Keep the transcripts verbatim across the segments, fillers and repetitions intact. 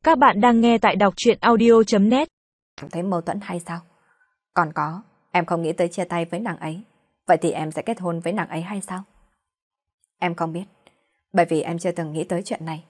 Các bạn đang nghe tại đọc truyện audio chấm net. Cảm thấy mâu thuẫn hay sao? Còn có, em không nghĩ tới chia tay với nàng ấy. Vậy thì em sẽ kết hôn với nàng ấy hay sao? Em không biết, bởi vì em chưa từng nghĩ tới chuyện này.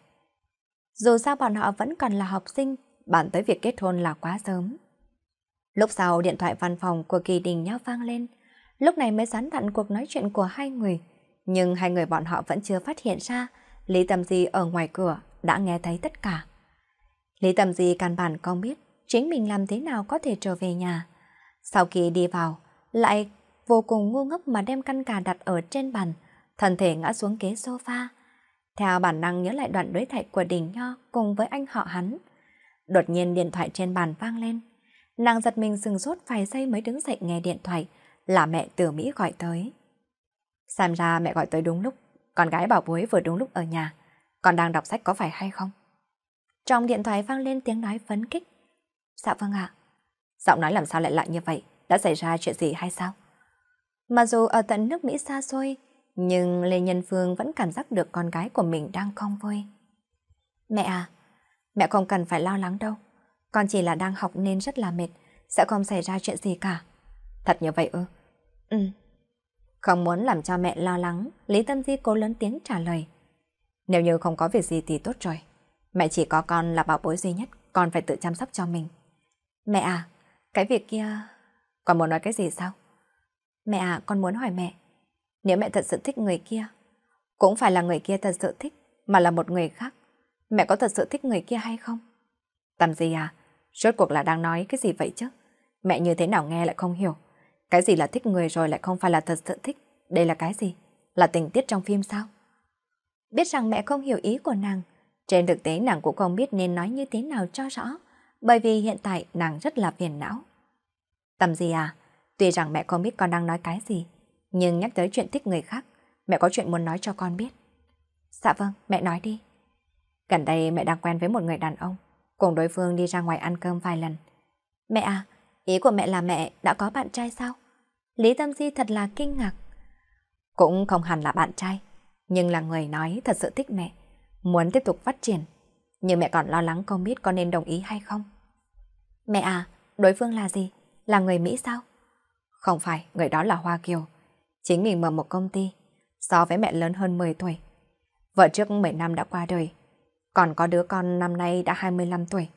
Dù sao bọn họ vẫn còn là học sinh, bàn tới việc kết hôn là quá sớm. Lúc sau điện thoại văn phòng của Kỳ Đình Nho vang lên, lúc này mới gián đoạn cuộc nói chuyện của hai người. Nhưng hai người bọn họ vẫn chưa phát hiện ra Lý Tầm Di ở ngoài cửa đã nghe thấy tất cả. Lý Tầm Di căn bản không biết chính mình làm thế nào có thể trở về nhà. Sau khi đi vào, lại vô cùng ngu ngốc mà đem căn cà đặt ở trên bàn, thân thể ngã xuống ghế sofa. Theo bản năng nhớ lại đoạn đối thoại của Đình Nho cùng với anh họ hắn. Đột nhiên điện thoại trên bàn vang lên. Nàng giật mình sừng sốt vài giây mới đứng dậy nghe điện thoại, là mẹ từ Mỹ gọi tới. Xem ra mẹ gọi tới đúng lúc, con gái bảo bối vừa đúng lúc ở nhà. Con đang đọc sách có phải hay không? Trong điện thoại vang lên tiếng nói phấn khích. Dạ vâng ạ. Giọng nói làm sao lại lại như vậy? Đã xảy ra chuyện gì hay sao? Mặc dù ở tận nước Mỹ xa xôi, nhưng Lê Nhân Phương vẫn cảm giác được con gái của mình đang không vui. Mẹ à, mẹ không cần phải lo lắng đâu. Con chỉ là đang học nên rất là mệt, sẽ không xảy ra chuyện gì cả. Thật như vậy ư? Ừ. Không muốn làm cho mẹ lo lắng, Lý Tâm Di cố lớn tiếng trả lời. Nếu như không có việc gì thì tốt rồi. Mẹ chỉ có con là bảo bối duy nhất, con phải tự chăm sóc cho mình. Mẹ à, cái việc kia... Con muốn nói cái gì sao? Mẹ à, con muốn hỏi mẹ. Nếu mẹ thật sự thích người kia, cũng phải là người kia thật sự thích, mà là một người khác. Mẹ có thật sự thích người kia hay không? Tầm gì à? Rốt cuộc là đang nói cái gì vậy chứ? Mẹ như thế nào nghe lại không hiểu. Cái gì là thích người rồi lại không phải là thật sự thích? Đây là cái gì? Là tình tiết trong phim sao? Biết rằng mẹ không hiểu ý của nàng. Trên thực tế nàng cũng không biết nên nói như thế nào cho rõ, bởi vì hiện tại nàng rất là phiền não. Tầm gì à? Tuy rằng mẹ không biết con đang nói cái gì, nhưng nhắc tới chuyện thích người khác, mẹ có chuyện muốn nói cho con biết. Dạ vâng, mẹ nói đi. Gần đây mẹ đang quen với một người đàn ông, cùng đối phương đi ra ngoài ăn cơm vài lần. Mẹ à, ý của mẹ là mẹ đã có bạn trai sao? Lý Tâm Di thật là kinh ngạc. Cũng không hẳn là bạn trai, nhưng là người nói thật sự thích mẹ, muốn tiếp tục phát triển. Nhưng mẹ còn lo lắng không biết con nên đồng ý hay không. Mẹ à, đối phương là gì? Là người Mỹ sao? Không phải, người đó là Hoa Kiều. Chính mình mở một công ty, so với mẹ lớn hơn mười tuổi. Vợ trước mười năm đã qua đời, còn có đứa con năm nay đã hai mươi lăm tuổi.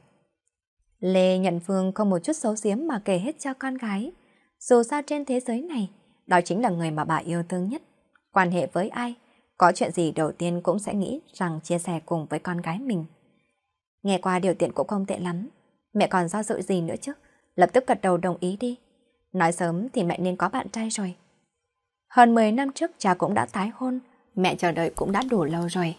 Lê Nhận Phương không một chút xấu giếm mà kể hết cho con gái. Dù sao trên thế giới này, đó chính là người mà bà yêu thương nhất. Quan hệ với ai, có chuyện gì đầu tiên cũng sẽ nghĩ rằng chia sẻ cùng với con gái mình. Nghe qua điều kiện cũng không tệ lắm. Mẹ còn do dự gì nữa chứ? Lập tức gật đầu đồng ý đi. Nói sớm thì mẹ nên có bạn trai rồi. Hơn mười năm trước cha cũng đã tái hôn, mẹ chờ đợi cũng đã đủ lâu rồi.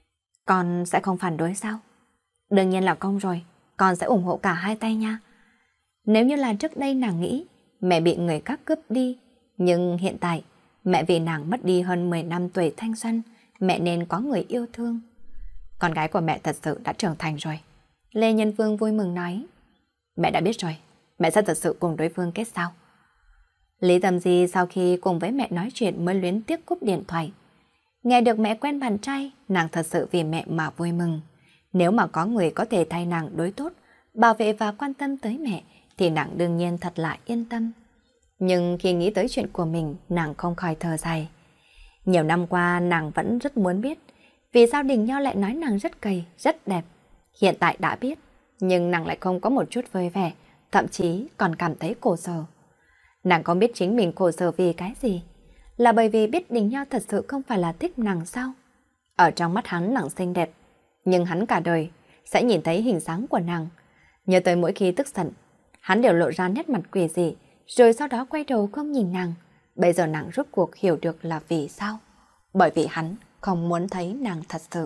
Con sẽ không phản đối sao? Đương nhiên là không rồi, con sẽ ủng hộ cả hai tay nha. Nếu như là trước đây nàng nghĩ mẹ bị người khác cướp đi, nhưng hiện tại mẹ vì nàng mất đi hơn mười năm tuổi thanh xuân, mẹ nên có người yêu thương. Con gái của mẹ thật sự đã trưởng thành rồi. Lê Nhân Phương vui mừng nói. Mẹ đã biết rồi, mẹ sẽ thật sự cùng đối phương kết giao. Lý Tâm Di sau khi cùng với mẹ nói chuyện mới luyến tiếc cúp điện thoại. Nghe được mẹ quen bạn trai, nàng thật sự vì mẹ mà vui mừng. Nếu mà có người có thể thay nàng đối tốt, bảo vệ và quan tâm tới mẹ, thì nàng đương nhiên thật là yên tâm. Nhưng khi nghĩ tới chuyện của mình, nàng không khỏi thở dài. Nhiều năm qua nàng vẫn rất muốn biết vì sao Đình Nho lại nói nàng rất cầy, rất đẹp. Hiện tại đã biết, nhưng nàng lại không có một chút vui vẻ, thậm chí còn cảm thấy khổ sở. Nàng không biết chính mình khổ sở vì cái gì? Là bởi vì biết Đình Nho thật sự không phải là thích nàng sao? Ở trong mắt hắn nàng xinh đẹp, nhưng hắn cả đời sẽ nhìn thấy hình dáng của nàng. Nhớ tới mỗi khi tức giận, hắn đều lộ ra nét mặt quỷ dị, rồi sau đó quay đầu không nhìn nàng. Bây giờ nàng rốt cuộc hiểu được là vì sao? Bởi vì hắn không muốn thấy nàng thật sự.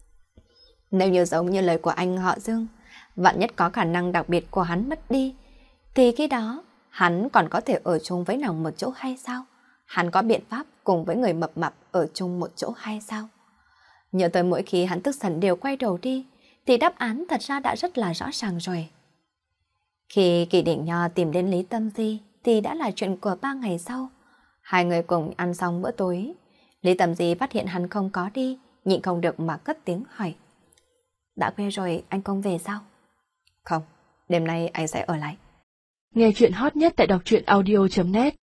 Nếu như giống như lời của anh họ Dương, vạn nhất có khả năng đặc biệt của hắn mất đi, thì khi đó hắn còn có thể ở chung với nàng một chỗ hay sao? Hắn có biện pháp cùng với người mập mạp ở chung một chỗ hay sao? Nhớ tới mỗi khi hắn tức giận đều quay đầu đi, thì đáp án thật ra đã rất là rõ ràng rồi. Khi Kỳ Định Nho tìm đến Lý Tâm Di thì đã là chuyện của ba ngày sau. Hai người cùng ăn xong bữa tối. Lý Tâm Di phát hiện hắn không có đi, nhịn không được mà cất tiếng hỏi. Đã khuya rồi, anh không về sao? Không, đêm nay anh sẽ ở lại. Nghe chuyện hot nhất tại đọc truyện audio chấm net